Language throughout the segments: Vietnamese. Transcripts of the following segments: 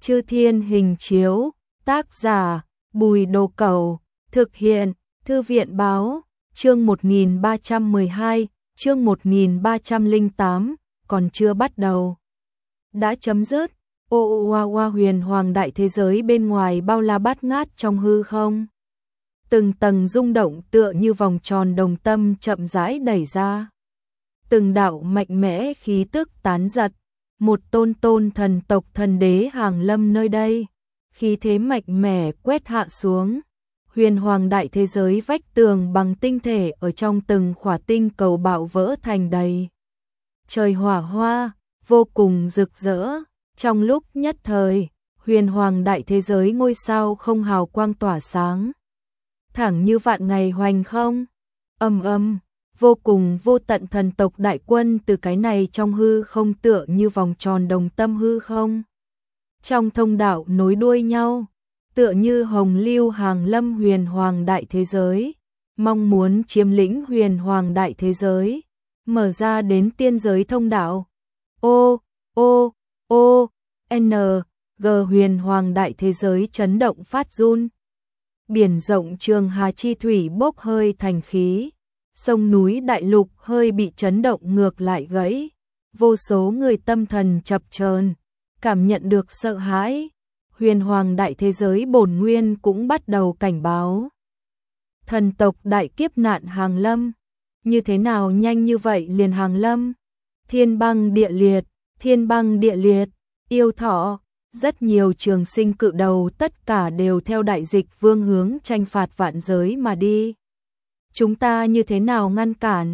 Chư Thiên Hình Chiếu, tác giả, Bùi Đồ Cẩu, thực hiện, Thư viện Báo, chương 1312, chương 1308, còn chưa bắt đầu. Đã chấm dứt, huyền hoàng đại thế giới bên ngoài bao la bát ngát trong hư không. Từng tầng rung động tựa như vòng tròn đồng tâm chậm rãi đẩy ra. Từng đạo mạnh mẽ khí tức tán giật, một tôn thần tộc thần đế hàng lâm nơi đây, khí thế mạnh mẽ quét hạ xuống. Huyền hoàng đại thế giới vách tường bằng tinh thể ở trong từng khỏa tinh cầu bạo vỡ thành đầy trời hỏa hoa, vô cùng rực rỡ. Trong lúc nhất thời, huyền hoàng đại thế giới ngôi sao không hào quang tỏa sáng, thẳng như vạn ngày hoành không. Vô cùng vô tận thần tộc đại quân từ cái này trong hư không tựa như vòng tròn đồng tâm hư không. Trong thông đạo nối đuôi nhau, tựa như hồng lưu hàng lâm huyền hoàng đại thế giới, mong muốn chiếm lĩnh huyền hoàng đại thế giới, mở ra đến tiên giới thông đạo. G huyền hoàng đại thế giới chấn động phát run. Biển rộng Trường Hà chi thủy bốc hơi thành khí, sông núi đại lục hơi bị chấn động ngược lại gãy, vô số người tâm thần chập chờn, cảm nhận được sợ hãi. Huyền hoàng đại thế giới bổn nguyên cũng bắt đầu cảnh báo. Thần tộc đại kiếp nạn hàng lâm, như thế nào nhanh như vậy liền hàng lâm? Thiên băng địa liệt, yêu thọ, rất nhiều trường sinh cự đầu tất cả đều theo đại dịch vương hướng tranh phạt vạn giới mà đi. Chúng ta như thế nào ngăn cản?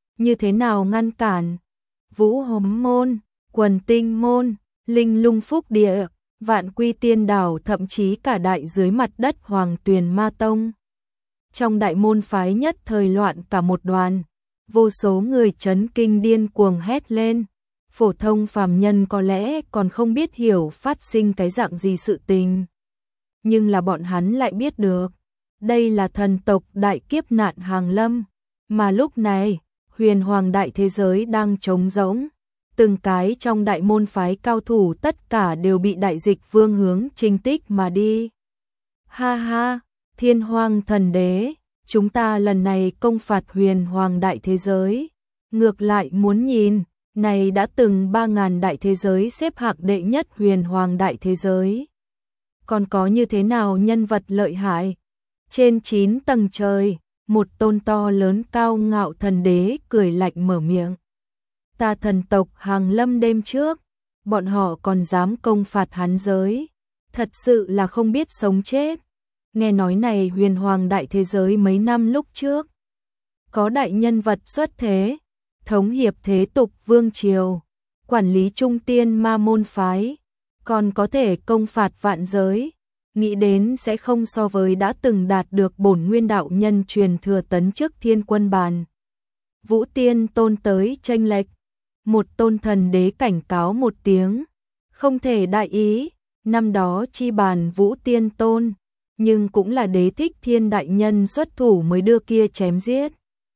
Vũ Hống môn, Quần Tinh môn, Linh Lung Phúc địa, Vạn Quy Tiên đảo, thậm chí cả đại dưới mặt đất Hoàng Tuyền Ma Tông. Trong đại môn phái nhất thời loạn cả một đoàn, vô số người chấn kinh điên cuồng hét lên. Phổ thông phàm nhân có lẽ còn không biết hiểu phát sinh cái dạng gì sự tình, nhưng là bọn hắn lại biết được, đây là thần tộc đại kiếp nạn hàng lâm, mà lúc này, huyền hoàng đại thế giới đang trống rỗng, từng cái trong đại môn phái cao thủ tất cả đều bị đại dịch vương hướng chinh tích mà đi. Ha ha, Thiên Hoang thần đế, chúng ta lần này công phạt huyền hoàng đại thế giới, ngược lại muốn nhìn, này đã từng 3.000 đại thế giới xếp hạng đệ nhất huyền hoàng đại thế giới. Còn có như thế nào nhân vật lợi hại? Trên 9 tầng trời, một tôn to lớn cao ngạo thần đế cười lạnh mở miệng. Ta thần tộc hàng lâm đêm trước, bọn họ còn dám công phạt hắn giới, thật sự là không biết sống chết. Nghe nói này huyền hoàng đại thế giới mấy năm lúc trước, có đại nhân vật xuất thế, thống hiệp thế tục vương triều, quản lý trung tiên ma môn phái, còn có thể công phạt vạn giới, nghĩ đến sẽ không so với đã từng đạt được bổn nguyên đạo nhân truyền thừa tấn chức thiên quân bàn. Vũ Tiên Tôn tới chênh lệch, một tôn thần đế cảnh cáo một tiếng, không thể đại ý, năm đó chi bàn Vũ Tiên Tôn, nhưng cũng là đế thích thiên đại nhân xuất thủ mới đưa kia chém giết.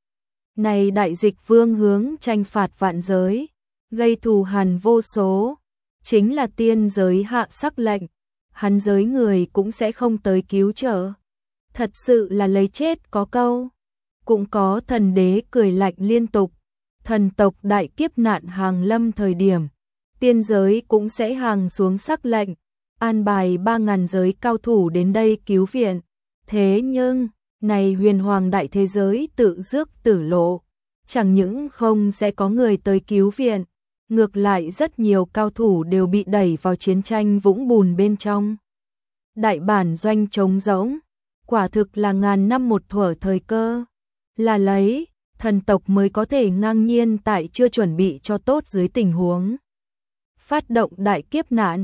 Này đại dịch vương hướng tranh phạt vạn giới, gây thù hằn vô số, chính là tiên giới hạ sắc lệnh, hắn giới người cũng sẽ không tới cứu trợ. Thật sự là lấy chết có câu. Cũng có thần đế cười lạnh liên tục, thần tộc đại kiếp nạn hàng lâm thời điểm, tiên giới cũng sẽ hàng xuống sắc lệnh, an bài 3.000 giới cao thủ đến đây cứu viện. Thế nhưng, này huyền hoàng đại thế giới tự rước tử lộ, chẳng những không sẽ có người tới cứu viện, ngược lại rất nhiều cao thủ đều bị đẩy vào chiến tranh vũng bùn bên trong. Đại bản doanh trống rỗng, quả thực là ngàn năm một thuở thời cơ, là lấy thần tộc mới có thể ngang nhiên tại chưa chuẩn bị cho tốt dưới tình huống phát động đại kiếp nạn.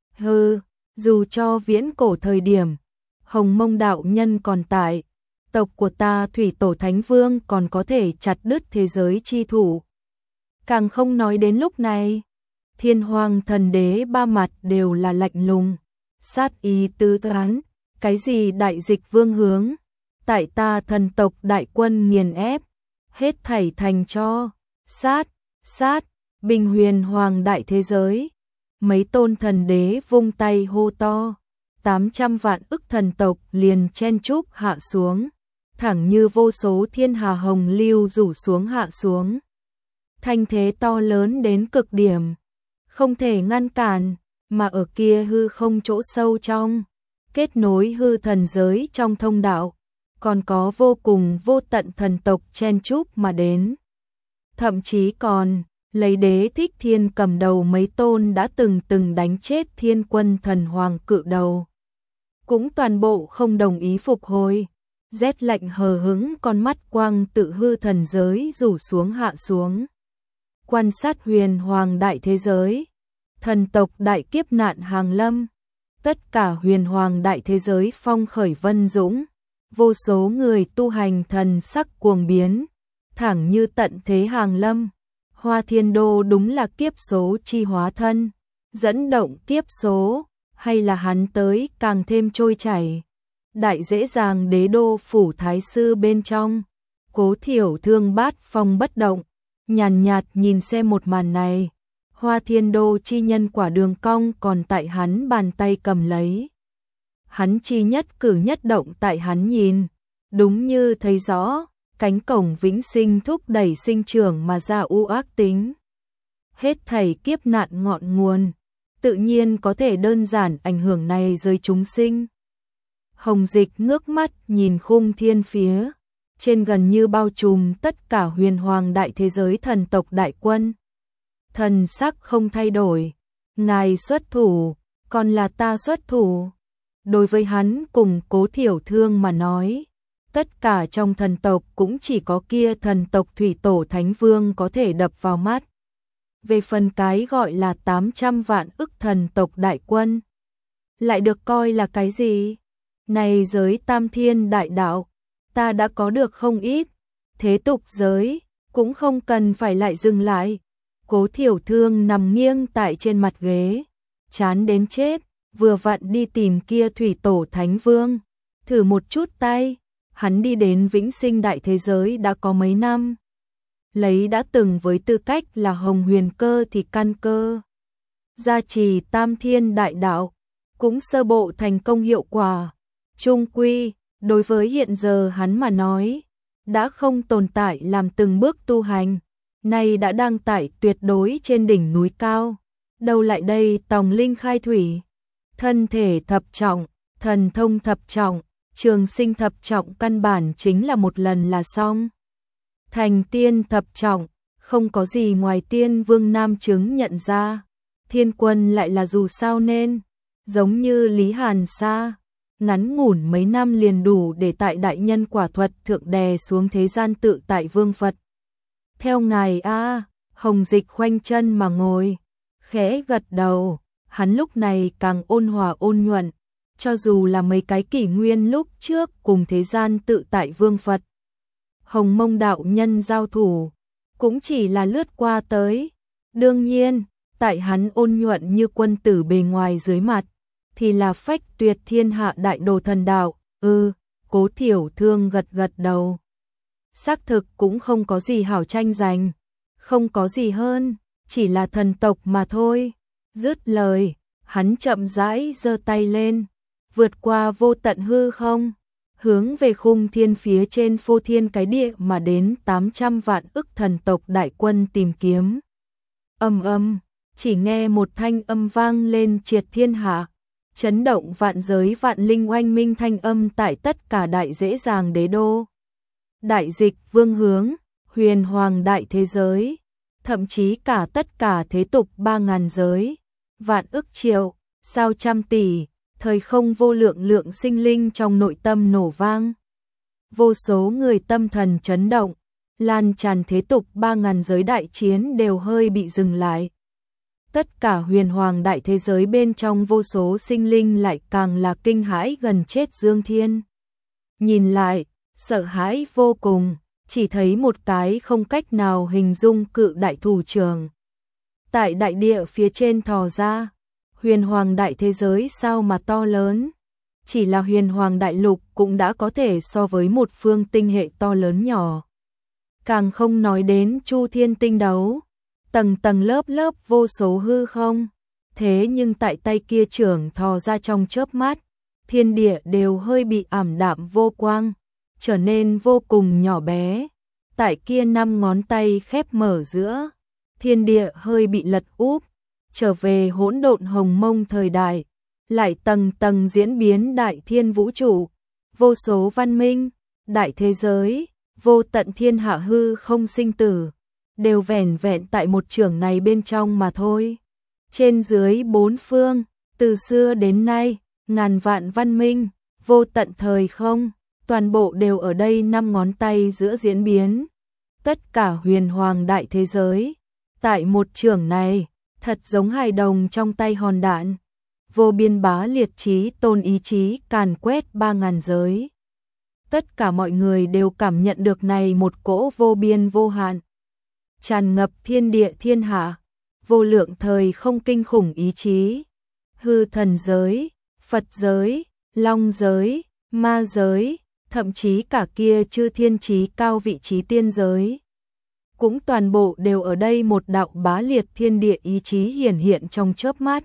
Dù cho viễn cổ thời điểm, Hồng Mông đạo nhân còn tại, tộc của ta Thủy Tổ Thánh Vương còn có thể chặt đứt thế giới chi thủ. Càng không nói đến lúc này, Thiên Hoang thần đế ba mặt đều là lạnh lùng, sát ý tứ tán, cái gì đại dịch vương hướng, tại ta thần tộc đại quân nghiền ép, hết thảy thành cho, sát, bình huyền hoàng đại thế giới. mấy tôn thần đế vung tay hô to, 800 vạn ức thần tộc liền chen chúc hạ xuống, thẳng như vô số thiên hà hồng lưu rủ xuống hạ xuống. Thanh thế to lớn đến cực điểm, không thể ngăn cản, mà ở kia hư không chỗ sâu trong, kết nối hư thần giới trong thông đạo, còn có vô cùng vô tận thần tộc chen chúc mà đến. Thậm chí còn lấy Đế Thích Thiên cầm đầu mấy tôn đã từng đánh chết Thiên Quân thần hoàng cự đầu, cũng toàn bộ không đồng ý phục hồi. Rét lạnh hờ hững, con mắt quang tự hư thần giới rủ xuống hạ xuống. Quan sát huyền hoàng đại thế giới, thần tộc đại kiếp nạn hàng lâm, tất cả huyền hoàng đại thế giới phong khởi vân dũng, vô số người tu hành thần sắc cuồng biến, thẳng như tận thế hàng lâm. Hoa Thiên Đô đúng là kiếp số chi hóa thân, dẫn động kiếp số, hay là hắn tới càng thêm trôi chảy. Đại dễ dàng đế đô phủ thái sư bên trong, Cố Thiểu Thương bát phong bất động, nhàn nhạt nhìn xem một màn này. Hoa Thiên Đô chi nhân quả đường cong còn tại hắn bàn tay cầm lấy. Hắn chi nhất cử nhất động tại hắn nhìn, đúng như thấy rõ, cánh cổng vĩnh sinh thúc đẩy sinh trưởng mà ra u ác tính. Hết thảy kiếp nạn ngọn nguồn, tự nhiên có thể đơn giản ảnh hưởng này giới chúng sinh. Hồng Dịch ngước mắt nhìn khung thiên phía, trên gần như bao trùm tất cả huyền hoàng đại thế giới thần tộc đại quân. Thần sắc không thay đổi, ngài xuất thủ, còn là ta xuất thủ. Đối với hắn cùng Cố Thiểu Thương mà nói, tất cả trong thần tộc cũng chỉ có kia thần tộc thủy tổ Thánh Vương có thể đập vào mắt. Về phần cái gọi là 800 vạn ức thần tộc đại quân, lại được coi là cái gì? Này giới tam thiên đại đạo, ta đã có được không ít, thế tục giới, cũng không cần phải lại dừng lại. Cố Thiểu Thương nằm nghiêng tại trên mặt ghế, chán đến chết, vừa vặn đi tìm kia thủy tổ Thánh Vương, thử một chút tay. Hắn đi đến vĩnh sinh đại thế giới đã có mấy năm, lấy đã từng với tư cách là hồng huyền cơ thì căn cơ, gia trì tam thiên đại đạo, cũng sơ bộ thành công hiệu quả. Chung quy, đối với hiện giờ hắn mà nói, đã không tồn tại làm từng bước tu hành, nay đã đang tại tuyệt đối trên đỉnh núi cao, đâu lại đây tòng linh khai thủy, thân thể thập trọng, thần thông thập trọng, trường sinh thập trọng căn bản chính là một lần là xong. Thành tiên thập trọng, không có gì ngoài tiên vương nam chứng nhận ra, Thiên Quân lại là dù sao nên, giống như Lý Hàn Sa, ngắn ngủn mấy năm liền đủ để tại đại nhân quả thuật thượng đè xuống thế gian tự tại vương Phật. Theo ngài a, Hồng Dịch khoanh chân mà ngồi, khẽ gật đầu, hắn lúc này càng ôn hòa ôn nhuận, cho dù là mấy cái kỷ nguyên lúc trước cùng thế gian tự tại vương Phật, Hồng Mông đạo nhân giao thủ, cũng chỉ là lướt qua tới. Đương nhiên, tại hắn ôn nhuận như quân tử bề ngoài dưới mặt, thì là phách tuyệt thiên hạ đại đồ thần đạo. Cố Thiểu Thương gật gật đầu. Xác thực cũng không có gì hảo tranh giành, không có gì hơn, chỉ là thần tộc mà thôi. Dứt lời, hắn chậm rãi giơ tay lên, vượt qua vô tận hư không, hướng về khung thiên phía trên phô thiên cái địa mà đến 800 vạn ức thần tộc đại quân tìm kiếm. Âm, chỉ nghe một thanh âm vang lên triệt thiên hạ, chấn động vạn giới vạn linh, oanh minh thanh âm tại tất cả đại dễ dàng đế đô, đại dịch vương hướng, huyền hoàng đại thế giới, thậm chí cả tất cả thế tục 3000 giới, vạn ức triệu, sao trăm tỷ, thời không vô lượng lượng sinh linh trong nội tâm nổ vang. Vô số người tâm thần chấn động, lan tràn thế tục 3000 giới đại chiến đều hơi bị dừng lại. Tất cả huyền hoàng đại thế giới bên trong vô số sinh linh lại càng là kinh hãi gần chết dương thiên. Nhìn lại, sợ hãi vô cùng, chỉ thấy một cái không cách nào hình dung cự đại thủ trưởng tại đại địa phía trên thò ra. Huyền hoàng đại thế giới sao mà to lớn, chỉ là huyền hoàng đại lục cũng đã có thể so với một phương tinh hệ to lớn nhỏ. Càng không nói đến chu thiên tinh đấu, tầng tầng lớp lớp vô số hư không, Thế nhưng tại tay kia trưởng thò ra trong chớp mắt, thiên địa đều hơi bị ảm đạm vô quang, trở nên vô cùng nhỏ bé. Tại kia 5 ngón tay khép mở giữa, thiên địa hơi bị lật úp, trở về hỗn độn hồng mông thời đại, lại tầng tầng diễn biến đại thiên vũ trụ, vô số văn minh, đại thế giới, vô tận thiên hạ hư không sinh tử, đều vẻn vẹn tại một chưởng này bên trong mà thôi. Trên dưới bốn phương, từ xưa đến nay, ngàn vạn văn minh, vô tận thời không, toàn bộ đều ở đây 5 ngón tay giữa diễn biến. Tất cả huyền hoàng đại thế giới, tại một chưởng này, thật giống hài đồng trong tay hòn đạn. Vô biên bá liệt chí tôn ý chí càn quét 3000 giới. Tất cả mọi người đều cảm nhận được này một cỗ vô biên vô hạn, tràn ngập thiên địa thiên hạ, vô lượng thời không kinh khủng ý chí. Hư thần giới, Phật giới, Long giới, Ma giới, thậm chí cả kia chư thiên chí cao vị trí tiên giới, cũng toàn bộ đều ở đây một đạo bá liệt thiên địa ý chí hiển hiện trong chớp mắt.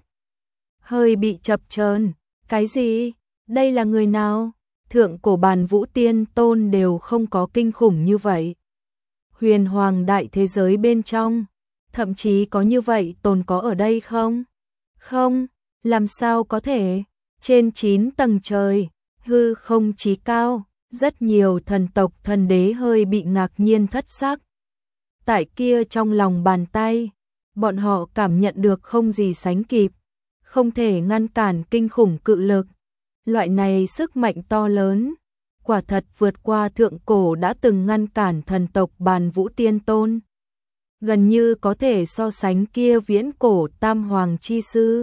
Hơi bị chập chờn, cái gì? Đây là người nào? Thượng cổ bàn vũ tiên tôn đều không có kinh khủng như vậy. Huyền hoàng đại thế giới bên trong, thậm chí có như vậy tồn có ở đây không? Không, làm sao có thể? Trên 9 tầng trời, hư không chí cao, rất nhiều thần tộc thần đế hơi bị ngạc nhiên thất sắc. Tại kia trong lòng bàn tay, bọn họ cảm nhận được không gì sánh kịp, không thể ngăn cản kinh khủng cự lực. Loại này sức mạnh to lớn, quả thật vượt qua thượng cổ đã từng ngăn cản thần tộc bàn vũ tiên tôn. Gần như có thể so sánh kia viễn cổ tam hoàng chi sư.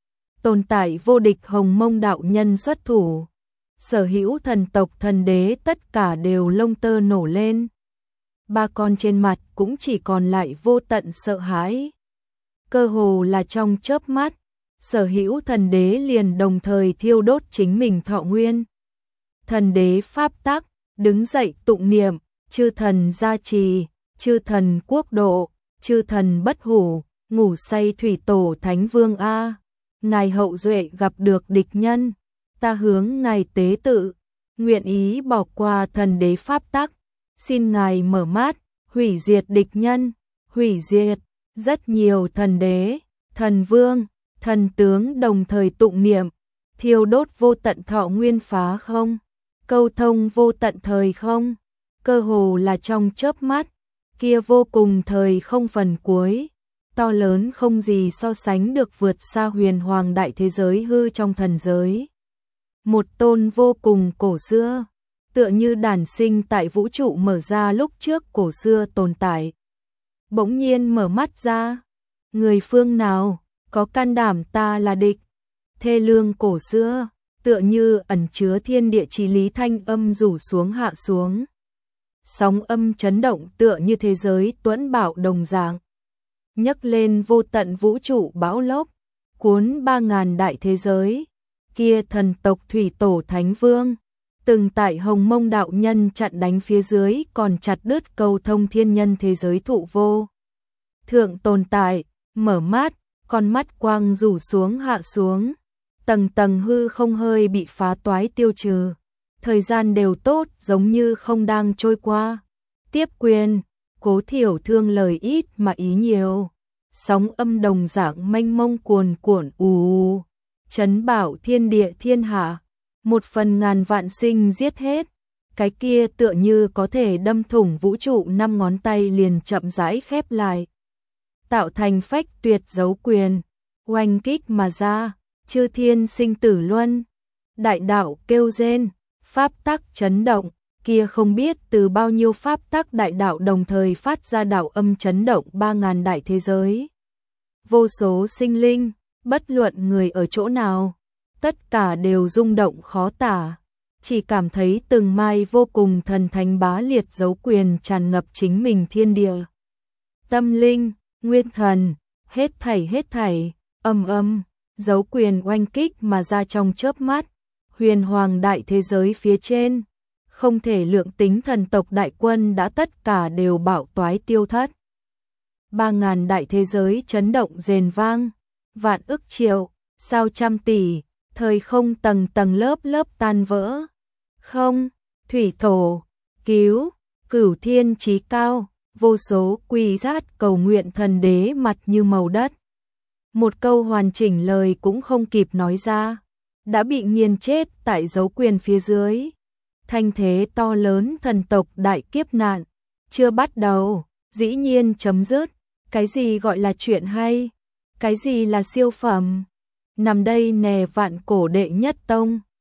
Tồn tại vô địch hồng mông đạo nhân xuất thủ. Sở hữu thần tộc thần đế tất cả đều lông tơ nổ lên. Ba con trên mặt cũng chỉ còn lại vô tận sợ hãi. Cơ hồ là trong chớp mắt, sở hữu thần đế liền đồng thời thiêu đốt chính mình thọ nguyên. Thần đế pháp tắc, đứng dậy tụng niệm, chư thần gia trì, chư thần quốc độ, chư thần bất hủ, ngủ say thủy tổ thánh vương A. Ngài hậu duệ gặp được địch nhân, ta hướng ngài tế tự, nguyện ý bỏ qua thần đế pháp tắc, xin ngài mở mắt, hủy diệt địch nhân, hủy diệt. Rất nhiều thần đế, thần vương, thần tướng đồng thời tụng niệm, thiêu đốt vô tận thọ nguyên phá không, câu thông vô tận thời không, cơ hồ là trong chớp mắt, kia vô cùng thời không phần cuối, to lớn không gì so sánh được vượt xa huyền hoàng đại thế giới hư trong thần giới. Một tôn vô cùng cổ xưa, tựa như đản sinh tại vũ trụ mở ra lúc trước cổ xưa tồn tại. Bỗng nhiên mở mắt ra, người phương nào, có can đảm ta là địch. Thê lương cổ xưa, tựa như ẩn chứa thiên địa chí lý thanh âm rủ xuống hạ xuống. Sóng âm chấn động tựa như thế giới tuẫn bạo đồng dạng. Nhấc lên vô tận vũ trụ bão lốc, cuốn 3000 đại thế giới. Kia thần tộc thủy tổ thánh vương, từng tại hồng mông đạo nhân chặn đánh phía dưới còn chặt đứt cầu thông thiên nhân thế giới thụ vô. Thượng tồn tại, mở mắt, con mắt quang rủ xuống hạ xuống, tầng tầng hư không hơi bị phá toái tiêu trừ, thời gian đều tốt giống như không đang trôi qua. Tiếp quyền, Cố Thiểu Thương lời ít mà ý nhiều, sóng âm đồng dạng mênh mông cuồn cuộn ù, chấn bảo thiên địa thiên hạ, 1/1000 vạn sinh giết hết, cái kia tựa như có thể đâm thủng vũ trụ 5 ngón tay liền chậm rãi khép lại, tạo thành phách tuyệt dấu quyền, oanh kích mà ra, chư thiên sinh tử luân, đại đạo kêu rên, pháp tắc chấn động, kia không biết từ bao nhiêu pháp tắc đại đạo đồng thời phát ra đạo âm chấn động 3000 đại thế giới. Vô số sinh linh, bất luận người ở chỗ nào, tất cả đều rung động khó tả, chỉ cảm thấy từng mai vô cùng thần thánh bá liệt dấu quyền tràn ngập chính mình thiên địa. Tâm linh, nguyên thần, hết thảy, âm, dấu quyền oanh kích mà ra trong chớp mắt, huyền hoàng đại thế giới phía trên, không thể lượng tính thần tộc đại quân đã tất cả đều bạo toái tiêu thất. 3000 đại thế giới chấn động rền vang, vạn ức triệu, sao trăm tỷ, thời không tầng tầng lớp lớp tan vỡ. Không, thủy thổ, cứu, cửu thiên chí cao, vô số quỳ sát cầu nguyện thần đế mặt như màu đất. Một câu hoàn chỉnh lời cũng không kịp nói ra, đã bị nghiền chết tại dấu quyền phía dưới. Thanh thế to lớn thần tộc đại kiếp nạn, chưa bắt đầu, dĩ nhiên chấm dứt. Cái gì gọi là chuyện hay? Cái gì là siêu phẩm? Nằm đây nè vạn cổ đệ nhất tông.